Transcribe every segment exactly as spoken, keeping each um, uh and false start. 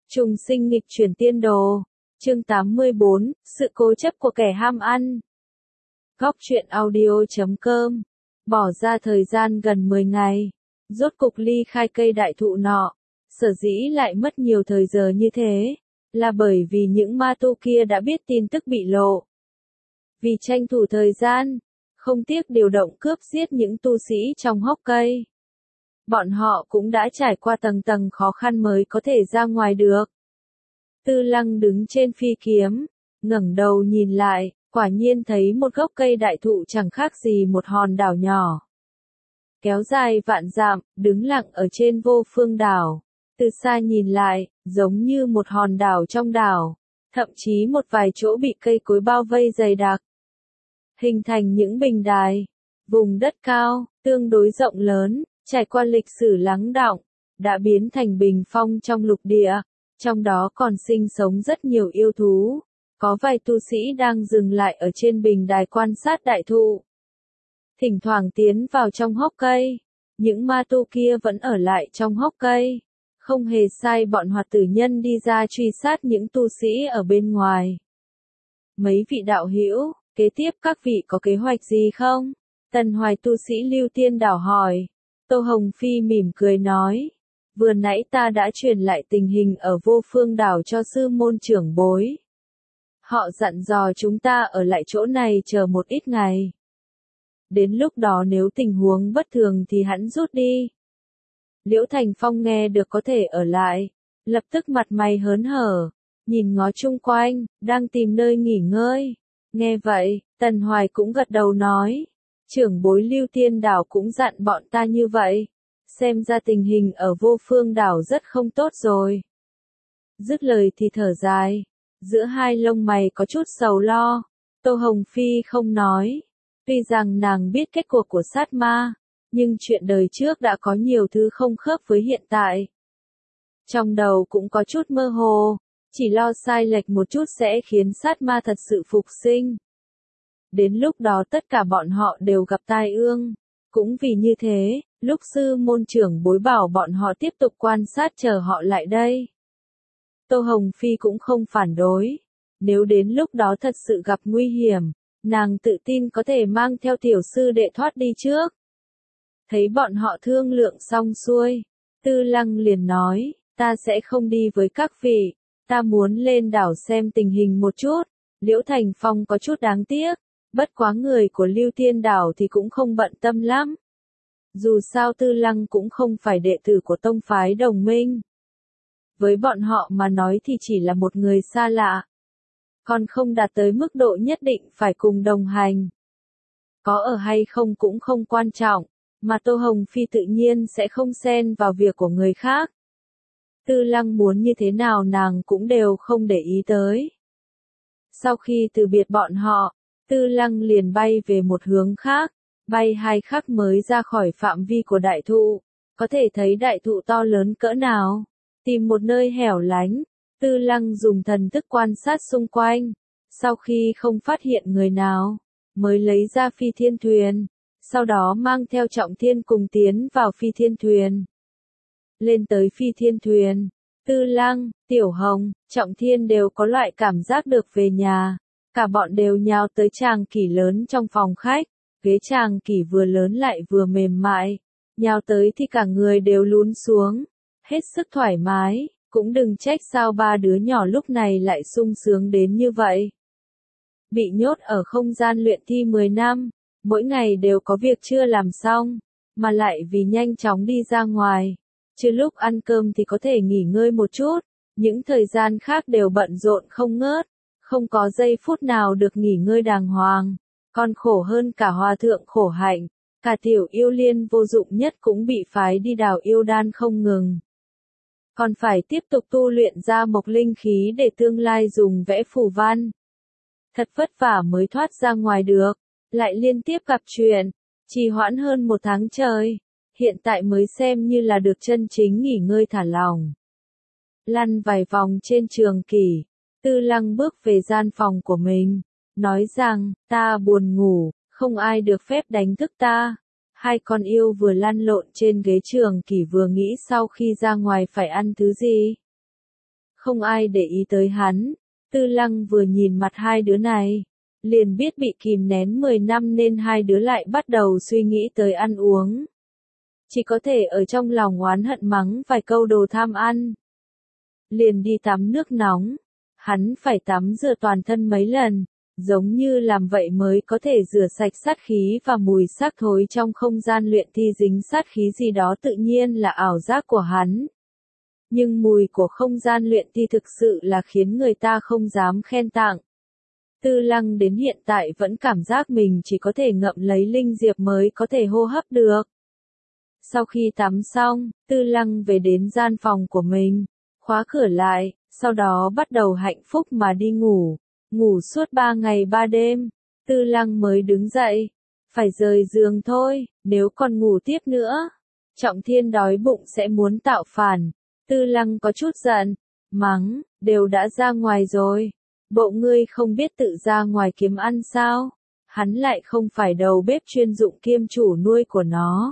Trùng sinh nghịch chuyển tiên đồ. Chương tám mươi bốn, sự cố chấp của kẻ ham ăn. Góc truyện audio chấm com. Bỏ ra thời gian gần mười ngày, rốt cục ly khai cây đại thụ nọ. Sở dĩ lại mất nhiều thời giờ như thế, là bởi vì những ma tu kia đã biết tin tức bị lộ. Vì tranh thủ thời gian, không tiếc điều động cướp giết những tu sĩ trong hốc cây. Bọn họ cũng đã trải qua tầng tầng khó khăn mới có thể ra ngoài được. Tư Lăng đứng trên phi kiếm, ngẩng đầu nhìn lại, quả nhiên thấy một gốc cây đại thụ chẳng khác gì một hòn đảo nhỏ. Kéo dài vạn dặm, đứng lặng ở trên vô phương đảo. Từ xa nhìn lại, giống như một hòn đảo trong đảo, thậm chí một vài chỗ bị cây cối bao vây dày đặc. Hình thành những bình đài, vùng đất cao, tương đối rộng lớn, trải qua lịch sử lắng đọng, đã biến thành bình phong trong lục địa, trong đó còn sinh sống rất nhiều yêu thú. Có vài tu sĩ đang dừng lại ở trên bình đài quan sát đại thụ. Thỉnh thoảng tiến vào trong hốc cây, những ma tu kia vẫn ở lại trong hốc cây. Không hề sai bọn hoạt tử nhân đi ra truy sát những tu sĩ ở bên ngoài. Mấy vị đạo hữu, kế tiếp các vị có kế hoạch gì không? Tần Hoài tu sĩ Lưu Tiên Đảo hỏi. Tô Hồng Phi mỉm cười nói. Vừa nãy ta đã truyền lại tình hình ở vô phương đảo cho sư môn trưởng bối. Họ dặn dò chúng ta ở lại chỗ này chờ một ít ngày. Đến lúc đó nếu tình huống bất thường thì hắn rút đi. Liễu Thành Phong nghe được có thể ở lại, lập tức mặt mày hớn hở, nhìn ngó chung quanh, đang tìm nơi nghỉ ngơi. Nghe vậy, Tần Hoài cũng gật đầu nói, trưởng bối Lưu Tiên Đảo cũng dặn bọn ta như vậy, xem ra tình hình ở vô phương đảo rất không tốt rồi. Dứt lời thì thở dài, giữa hai lông mày có chút sầu lo, Tô Hồng Phi không nói, tuy rằng nàng biết kết cuộc của sát ma. Nhưng chuyện đời trước đã có nhiều thứ không khớp với hiện tại. Trong đầu cũng có chút mơ hồ, chỉ lo sai lệch một chút sẽ khiến sát ma thật sự phục sinh. Đến lúc đó tất cả bọn họ đều gặp tai ương. Cũng vì như thế, lúc sư môn trưởng bối bảo bọn họ tiếp tục quan sát chờ họ lại đây. Tô Hồng Phi cũng không phản đối. Nếu đến lúc đó thật sự gặp nguy hiểm, nàng tự tin có thể mang theo tiểu sư đệ thoát đi trước. Thấy bọn họ thương lượng xong xuôi, Tư Lăng liền nói, ta sẽ không đi với các vị, ta muốn lên đảo xem tình hình một chút. Liễu Thành Phong có chút đáng tiếc, bất quá người của Lưu Tiên Đảo thì cũng không bận tâm lắm. Dù sao Tư Lăng cũng không phải đệ tử của tông phái đồng minh. Với bọn họ mà nói thì chỉ là một người xa lạ, còn không đạt tới mức độ nhất định phải cùng đồng hành. Có ở hay không cũng không quan trọng. Mà Tô Hồng Phi tự nhiên sẽ không xen vào việc của người khác. Tư Lăng muốn như thế nào nàng cũng đều không để ý tới. Sau khi từ biệt bọn họ, Tư Lăng liền bay về một hướng khác, bay hai khắc mới ra khỏi phạm vi của đại thụ, có thể thấy đại thụ to lớn cỡ nào. Tìm một nơi hẻo lánh, Tư Lăng dùng thần thức quan sát xung quanh, sau khi không phát hiện người nào, mới lấy ra phi thiên thuyền. Sau đó mang theo Trọng Thiên cùng tiến vào phi thiên thuyền. Lên tới phi thiên thuyền, Tư Lăng, Tiểu Hồng, Trọng Thiên đều có loại cảm giác được về nhà. Cả bọn đều nhào tới tràng kỷ lớn trong phòng khách. Ghế tràng kỷ vừa lớn lại vừa mềm mại. Nhào tới thì cả người đều lún xuống. Hết sức thoải mái, cũng đừng trách sao ba đứa nhỏ lúc này lại sung sướng đến như vậy. Bị nhốt ở không gian luyện thi mười năm. Mỗi ngày đều có việc chưa làm xong, mà lại vì nhanh chóng đi ra ngoài. Chứ lúc ăn cơm thì có thể nghỉ ngơi một chút, những thời gian khác đều bận rộn không ngớt, không có giây phút nào được nghỉ ngơi đàng hoàng. Còn khổ hơn cả hòa thượng khổ hạnh, cả tiểu yêu liên vô dụng nhất cũng bị phái đi đào yêu đan không ngừng. Còn phải tiếp tục tu luyện ra mộc linh khí để tương lai dùng vẽ phù văn. Thật vất vả mới thoát ra ngoài được. Lại liên tiếp gặp chuyện, trì hoãn hơn một tháng trời, hiện tại mới xem như là được chân chính nghỉ ngơi thả lỏng. Lăn vài vòng trên trường kỷ, Tư Lăng bước về gian phòng của mình, nói rằng, ta buồn ngủ, không ai được phép đánh thức ta. Hai con yêu vừa lăn lộn trên ghế trường kỷ vừa nghĩ sau khi ra ngoài phải ăn thứ gì. Không ai để ý tới hắn. Tư Lăng vừa nhìn mặt hai đứa này, liền biết bị kìm nén mười năm nên hai đứa lại bắt đầu suy nghĩ tới ăn uống. Chỉ có thể ở trong lòng oán hận mắng vài câu đồ tham ăn. Liền đi tắm nước nóng. Hắn phải tắm rửa toàn thân mấy lần, giống như làm vậy mới có thể rửa sạch sát khí và mùi xác thối trong không gian luyện thi dính sát khí gì đó tự nhiên là ảo giác của hắn. Nhưng mùi của không gian luyện thi thực sự là khiến người ta không dám khen tặng. Tư Lăng đến hiện tại vẫn cảm giác mình chỉ có thể ngậm lấy linh diệp mới có thể hô hấp được. Sau khi tắm xong, Tư Lăng về đến gian phòng của mình, khóa cửa lại, sau đó bắt đầu hạnh phúc mà đi ngủ. Ngủ suốt ba ngày ba đêm, Tư Lăng mới đứng dậy. Phải rời giường thôi, nếu còn ngủ tiếp nữa, Trọng Thiên đói bụng sẽ muốn tạo phản. Tư Lăng có chút giận, mắng, đều đã ra ngoài rồi. Bộ ngươi không biết tự ra ngoài kiếm ăn sao? Hắn lại không phải đầu bếp chuyên dụng kiêm chủ nuôi của nó.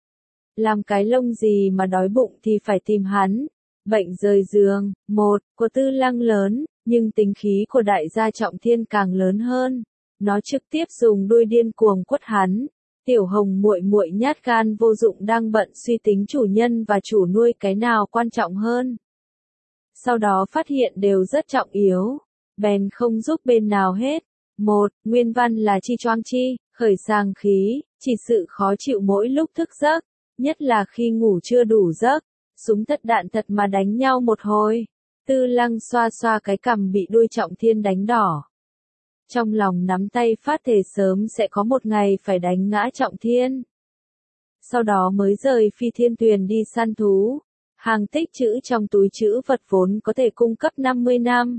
Làm cái lông gì mà đói bụng thì phải tìm hắn. Bệnh rời giường, một, của Tư Lăng lớn, nhưng tính khí của đại gia Trọng Thiên càng lớn hơn. Nó trực tiếp dùng đuôi điên cuồng quất hắn. Tiểu Hồng muội muội nhát gan vô dụng đang bận suy tính chủ nhân và chủ nuôi cái nào quan trọng hơn. Sau đó phát hiện đều rất trọng yếu, bèn không giúp bên nào hết. Một, nguyên văn là chi choang chi, khởi sàng khí, chỉ sự khó chịu mỗi lúc thức giấc, nhất là khi ngủ chưa đủ giấc, súng thật đạn thật mà đánh nhau một hồi. Tư Lăng xoa xoa cái cằm bị đuôi Trọng Thiên đánh đỏ. Trong lòng nắm tay phát thề sớm sẽ có một ngày phải đánh ngã Trọng Thiên. Sau đó mới rời Phi Thiên Tuyền đi săn thú. Hàng tích trữ trong túi trữ vật vốn có thể cung cấp năm mươi năm.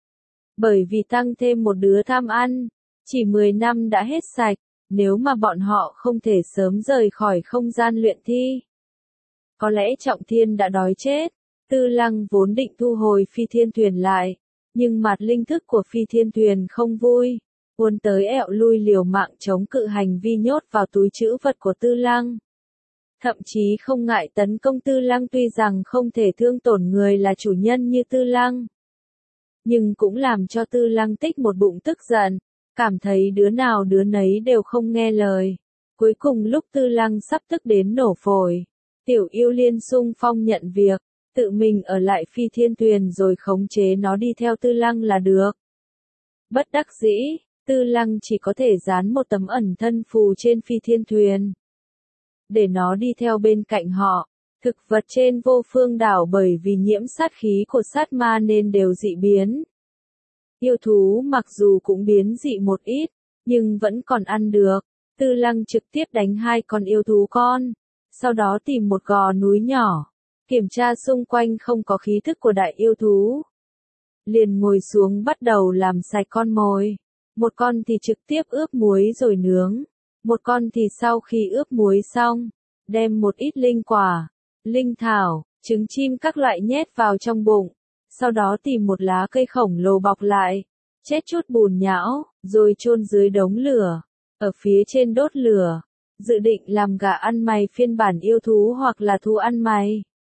Bởi vì tăng thêm một đứa tham ăn, chỉ mười năm đã hết sạch, nếu mà bọn họ không thể sớm rời khỏi không gian luyện thi. Có lẽ Trọng Thiên đã đói chết. Tư Lăng vốn định thu hồi Phi Thiên Tuyền lại. Nhưng mặt linh thức của Phi Thiên Tuyền không vui, muốn tới ẹo lui liều mạng chống cự hành vi nhốt vào túi trữ vật của Tư Lăng. Thậm chí không ngại tấn công Tư Lăng tuy rằng không thể thương tổn người là chủ nhân như Tư Lăng. Nhưng cũng làm cho Tư Lăng tích một bụng tức giận, cảm thấy đứa nào đứa nấy đều không nghe lời. Cuối cùng lúc Tư Lăng sắp tức đến nổ phổi, Tiểu Yêu Liên xung phong nhận việc. Tự mình ở lại Phi Thiên Tuyền rồi khống chế nó đi theo Tư Lăng là được. Bất đắc dĩ, Tư Lăng chỉ có thể dán một tấm ẩn thân phù trên Phi Thiên Tuyền. Để nó đi theo bên cạnh họ. Thực vật trên Vô Phương đảo bởi vì nhiễm sát khí của sát ma nên đều dị biến. Yêu thú mặc dù cũng biến dị một ít, nhưng vẫn còn ăn được. Tư Lăng trực tiếp đánh hai con yêu thú con. Sau đó tìm một gò núi nhỏ. Kiểm tra xung quanh không có khí thức của đại yêu thú. Liền ngồi xuống bắt đầu làm sạch con mồi. Một con thì trực tiếp ướp muối rồi nướng. Một con thì sau khi ướp muối xong, đem một ít linh quả, linh thảo, trứng chim các loại nhét vào trong bụng. Sau đó tìm một lá cây khổng lồ bọc lại, chết chút bùn nhão, rồi chôn dưới đống lửa. Ở phía trên đốt lửa, dự định làm gà ăn mày phiên bản yêu thú hoặc là thú ăn mày.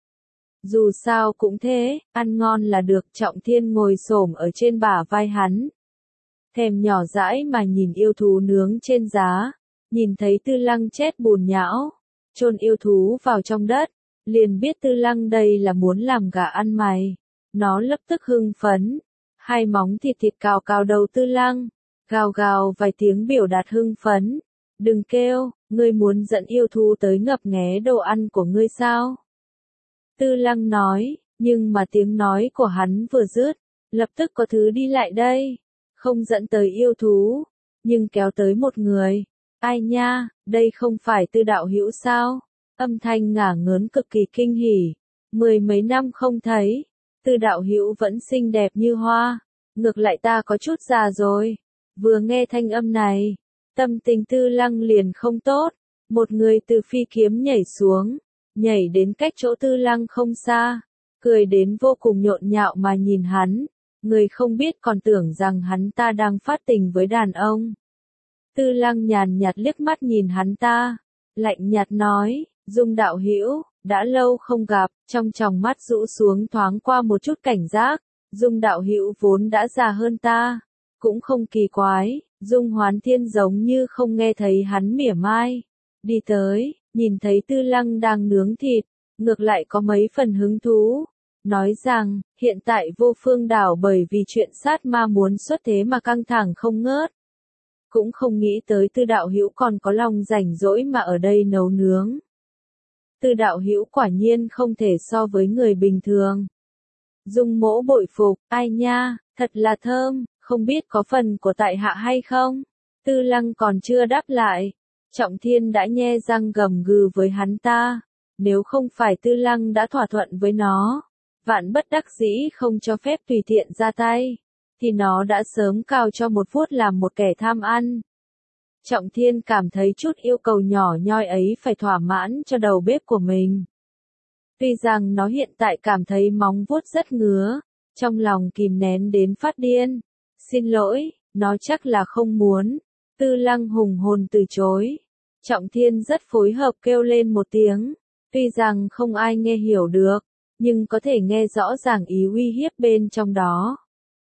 Dù sao cũng thế, ăn ngon là được. Trọng Thiên ngồi xổm ở trên bả vai hắn. Thèm nhỏ dãi mà nhìn yêu thú nướng trên giá, nhìn thấy Tư Lăng chết bùn nhão, chôn yêu thú vào trong đất, liền biết Tư Lăng đây là muốn làm gà ăn mày. Nó lập tức hưng phấn, hai móng thịt thịt cào cào đầu Tư Lăng, gào gào vài tiếng biểu đạt hưng phấn. Đừng kêu, ngươi muốn dẫn yêu thú tới ngấp nghé đồ ăn của ngươi sao? Tư Lăng nói, nhưng mà tiếng nói của hắn vừa dứt, lập tức có thứ đi lại đây, không dẫn tới yêu thú, nhưng kéo tới một người. Ai nha, đây không phải Tư đạo hữu sao? Âm thanh ngả ngớn cực kỳ kinh hỉ. Mười mấy năm không thấy, Tư đạo hữu vẫn xinh đẹp như hoa, ngược lại ta có chút già rồi. Vừa nghe thanh âm này, tâm tình Tư Lăng liền không tốt. Một người từ phi kiếm nhảy xuống, nhảy đến cách chỗ Tư Lăng không xa, cười đến vô cùng nhộn nhạo mà nhìn hắn. Người không biết còn tưởng rằng hắn ta đang phát tình với đàn ông. Tư Lăng nhàn nhạt liếc mắt nhìn hắn ta, lạnh nhạt nói, Dung đạo hữu, đã lâu không gặp, trong tròng mắt rũ xuống thoáng qua một chút cảnh giác, Dung đạo hữu vốn đã già hơn ta, cũng không kỳ quái, Dung Hoán Thiên giống như không nghe thấy hắn mỉa mai, đi tới, nhìn thấy Tư Lăng đang nướng thịt, ngược lại có mấy phần hứng thú, nói rằng, hiện tại Vô Phương đảo bởi vì chuyện sát ma muốn xuất thế mà căng thẳng không ngớt. Cũng không nghĩ tới Tư đạo hữu còn có lòng rảnh rỗi mà ở đây nấu nướng. Tư đạo hữu quả nhiên không thể so với người bình thường. Dung Mỗ bội phục, ai nha, thật là thơm, không biết có phần của tại hạ hay không? Tư Lăng còn chưa đáp lại. Trọng Thiên đã nhe răng gầm gừ với hắn ta. Nếu không phải Tư Lăng đã thỏa thuận với nó, vạn bất đắc dĩ không cho phép tùy tiện ra tay, thì nó đã sớm cào cho một vuốt làm một kẻ tham ăn. Trọng Thiên cảm thấy chút yêu cầu nhỏ nhoi ấy phải thỏa mãn cho đầu bếp của mình. Tuy rằng nó hiện tại cảm thấy móng vuốt rất ngứa, trong lòng kìm nén đến phát điên. Xin lỗi, nó chắc là không muốn. Tư Lăng hùng hồn từ chối. Trọng Thiên rất phối hợp kêu lên một tiếng. Tuy rằng không ai nghe hiểu được, nhưng có thể nghe rõ ràng ý uy hiếp bên trong đó.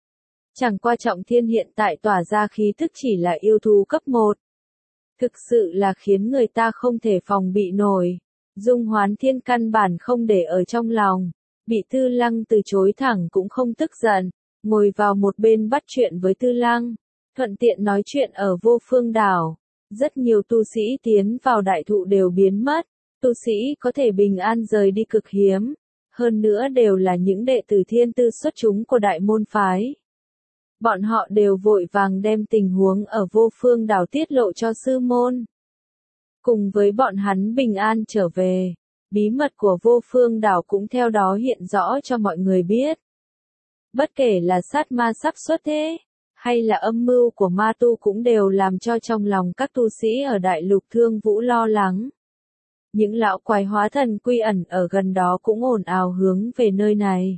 Chẳng qua Trọng Thiên hiện tại tỏa ra khí thức chỉ là yêu thú cấp một. Thực sự là khiến người ta không thể phòng bị nổi. Dung Hoán Thiên căn bản không để ở trong lòng, bị Tư Lăng từ chối thẳng cũng không tức giận, ngồi vào một bên bắt chuyện với Tư Lăng, thuận tiện nói chuyện ở Vô Phương đảo. Rất nhiều tu sĩ tiến vào đại thụ đều biến mất, tu sĩ có thể bình an rời đi cực hiếm, hơn nữa đều là những đệ tử thiên tư xuất chúng của đại môn phái. Bọn họ đều vội vàng đem tình huống ở Vô Phương đảo tiết lộ cho sư môn. Cùng với bọn hắn bình an trở về, bí mật của Vô Phương đảo cũng theo đó hiện rõ cho mọi người biết. Bất kể là sát ma sắp xuất thế, hay là âm mưu của ma tu cũng đều làm cho trong lòng các tu sĩ ở Đại Lục Thương Vũ lo lắng. Những lão quái hóa thần quy ẩn ở gần đó cũng ồn ào hướng về nơi này.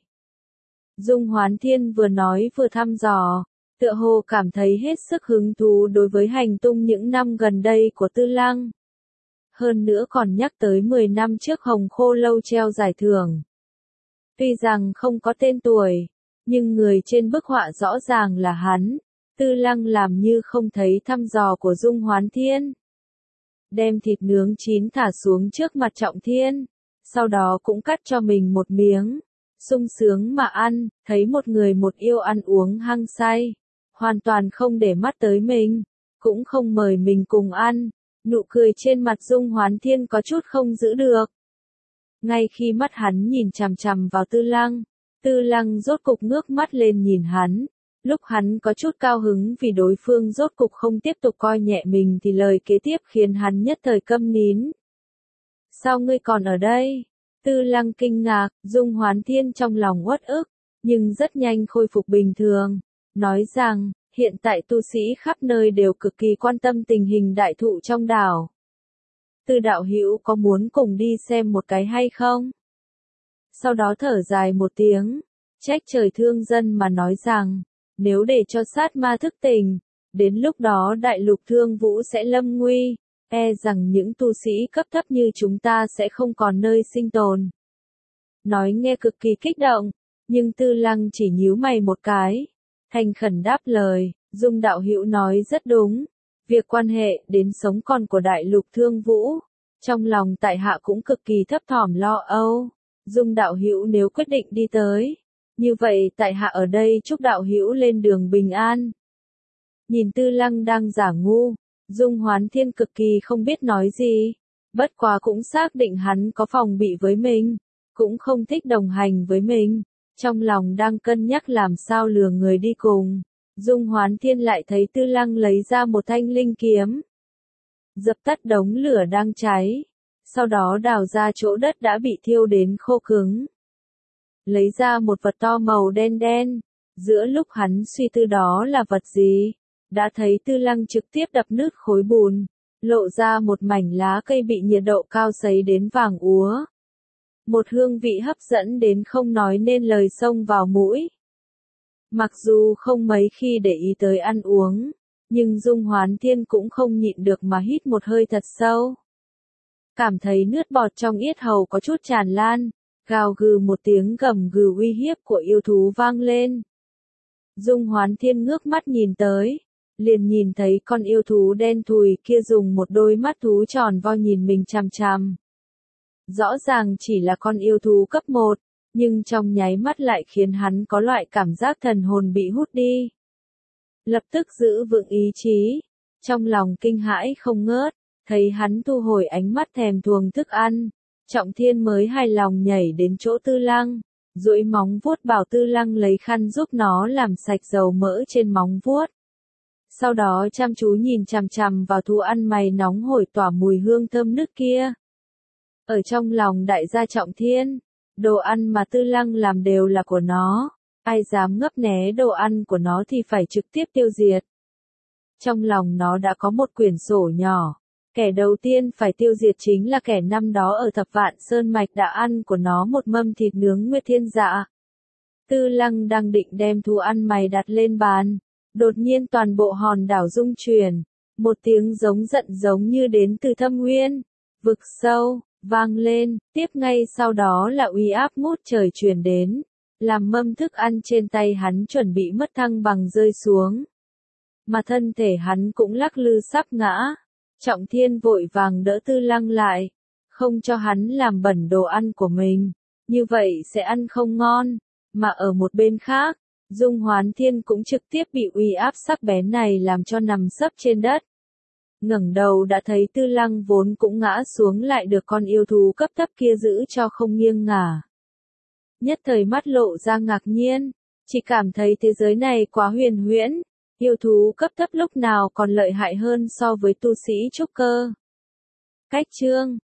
Dung Hoán Thiên vừa nói vừa thăm dò, tựa hồ cảm thấy hết sức hứng thú đối với hành tung những năm gần đây của Tư Lăng. Hơn nữa còn nhắc tới mười năm trước Hồng Khô Lâu treo giải thưởng. Tuy rằng không có tên tuổi, nhưng người trên bức họa rõ ràng là hắn. Tư Lăng làm như không thấy thăm dò của Dung Hoán Thiên. Đem thịt nướng chín thả xuống trước mặt Trọng Thiên, sau đó cũng cắt cho mình một miếng, sung sướng mà ăn, thấy một người một yêu ăn uống hăng say, hoàn toàn không để mắt tới mình, cũng không mời mình cùng ăn, nụ cười trên mặt Dung Hoán Thiên có chút không giữ được. Ngay khi mắt hắn nhìn chằm chằm vào Tư Lăng, Tư Lăng rốt cục ngước mắt lên nhìn hắn. Lúc hắn có chút cao hứng vì đối phương rốt cục không tiếp tục coi nhẹ mình thì lời kế tiếp khiến hắn nhất thời câm nín. Sao ngươi còn ở đây? Tư Lăng kinh ngạc, Dung Hoán Thiên trong lòng uất ức, nhưng rất nhanh khôi phục bình thường, nói rằng, hiện tại tu sĩ khắp nơi đều cực kỳ quan tâm tình hình đại thụ trong đảo. Tư đạo hữu có muốn cùng đi xem một cái hay không? Sau đó thở dài một tiếng, trách trời thương dân mà nói rằng, nếu để cho sát ma thức tỉnh, đến lúc đó Đại Lục Thương Vũ sẽ lâm nguy, e rằng những tu sĩ cấp thấp như chúng ta sẽ không còn nơi sinh tồn. Nói nghe cực kỳ kích động, nhưng Tư Lăng chỉ nhíu mày một cái, thành khẩn đáp lời, Dung đạo hữu nói rất đúng, việc quan hệ đến sống còn của Đại Lục Thương Vũ, trong lòng tại hạ cũng cực kỳ thấp thỏm lo âu. Dung đạo hữu nếu quyết định đi tới, như vậy tại hạ ở đây chúc đạo hữu lên đường bình an. Nhìn Tư Lăng đang giả ngu, Dung Hoán Thiên cực kỳ không biết nói gì, bất quá cũng xác định hắn có phòng bị với mình, cũng không thích đồng hành với mình, trong lòng đang cân nhắc làm sao lừa người đi cùng. Dung Hoán Thiên lại thấy Tư Lăng lấy ra một thanh linh kiếm, dập tắt đống lửa đang cháy, sau đó đào ra chỗ đất đã bị thiêu đến khô cứng. Lấy ra một vật to màu đen đen, giữa lúc hắn suy tư đó là vật gì, đã thấy Tư Lăng trực tiếp đập nứt khối bùn, lộ ra một mảnh lá cây bị nhiệt độ cao sấy đến vàng úa. Một hương vị hấp dẫn đến không nói nên lời xông vào mũi. Mặc dù không mấy khi để ý tới ăn uống, nhưng Dung Hoán Thiên cũng không nhịn được mà hít một hơi thật sâu. cảm thấy nước bọt trong yết hầu có chút tràn lan, gào gừ một tiếng gầm gừ uy hiếp của yêu thú vang lên. Dung Hoán Thiên ngước mắt nhìn tới, liền nhìn thấy con yêu thú đen thùi kia dùng một đôi mắt thú tròn vo nhìn mình chằm chằm. Rõ ràng chỉ là con yêu thú cấp một, nhưng trong nháy mắt lại khiến hắn có loại cảm giác thần hồn bị hút đi. Lập tức giữ vững ý chí, trong lòng kinh hãi không ngớt, thấy hắn thu hồi ánh mắt thèm thuồng thức ăn, Trọng Thiên mới hài lòng nhảy đến chỗ Tư Lăng, duỗi móng vuốt bảo Tư Lăng lấy khăn giúp nó làm sạch dầu mỡ trên móng vuốt. Sau đó chăm chú nhìn chằm chằm vào thú ăn mày nóng hổi tỏa mùi hương thơm nức kia. Ở trong lòng đại gia Trọng Thiên, đồ ăn mà Tư Lăng làm đều là của nó, ai dám ngấp nghé đồ ăn của nó thì phải trực tiếp tiêu diệt. Trong lòng nó đã có một quyển sổ nhỏ, kẻ đầu tiên phải tiêu diệt chính là kẻ năm đó ở Thập Vạn Sơn Mạch đã ăn của nó một mâm thịt nướng Nguyệt Thiên Dạ. Tư Lăng đang định đem thú ăn mày đặt lên bàn, đột nhiên toàn bộ hòn đảo rung chuyển, một tiếng giống giận giống như đến từ thâm nguyên, vực sâu, vang lên, tiếp ngay sau đó là uy áp ngút trời truyền đến, làm mâm thức ăn trên tay hắn chuẩn bị mất thăng bằng rơi xuống. Mà thân thể hắn cũng lắc lư sắp ngã, Trọng Thiên vội vàng đỡ Tư Lăng lại, không cho hắn làm bẩn đồ ăn của mình, như vậy sẽ ăn không ngon, mà ở một bên khác, Dung Hoán Thiên cũng trực tiếp bị uy áp sắc bén này làm cho nằm sấp trên đất. Ngẩng đầu đã thấy Tư Lăng vốn cũng ngã xuống lại được con yêu thú cấp thấp kia giữ cho không nghiêng ngả. Nhất thời mắt lộ ra ngạc nhiên, chỉ cảm thấy thế giới này quá huyền huyễn, yêu thú cấp thấp lúc nào còn lợi hại hơn so với tu sĩ trúc cơ. Cách chương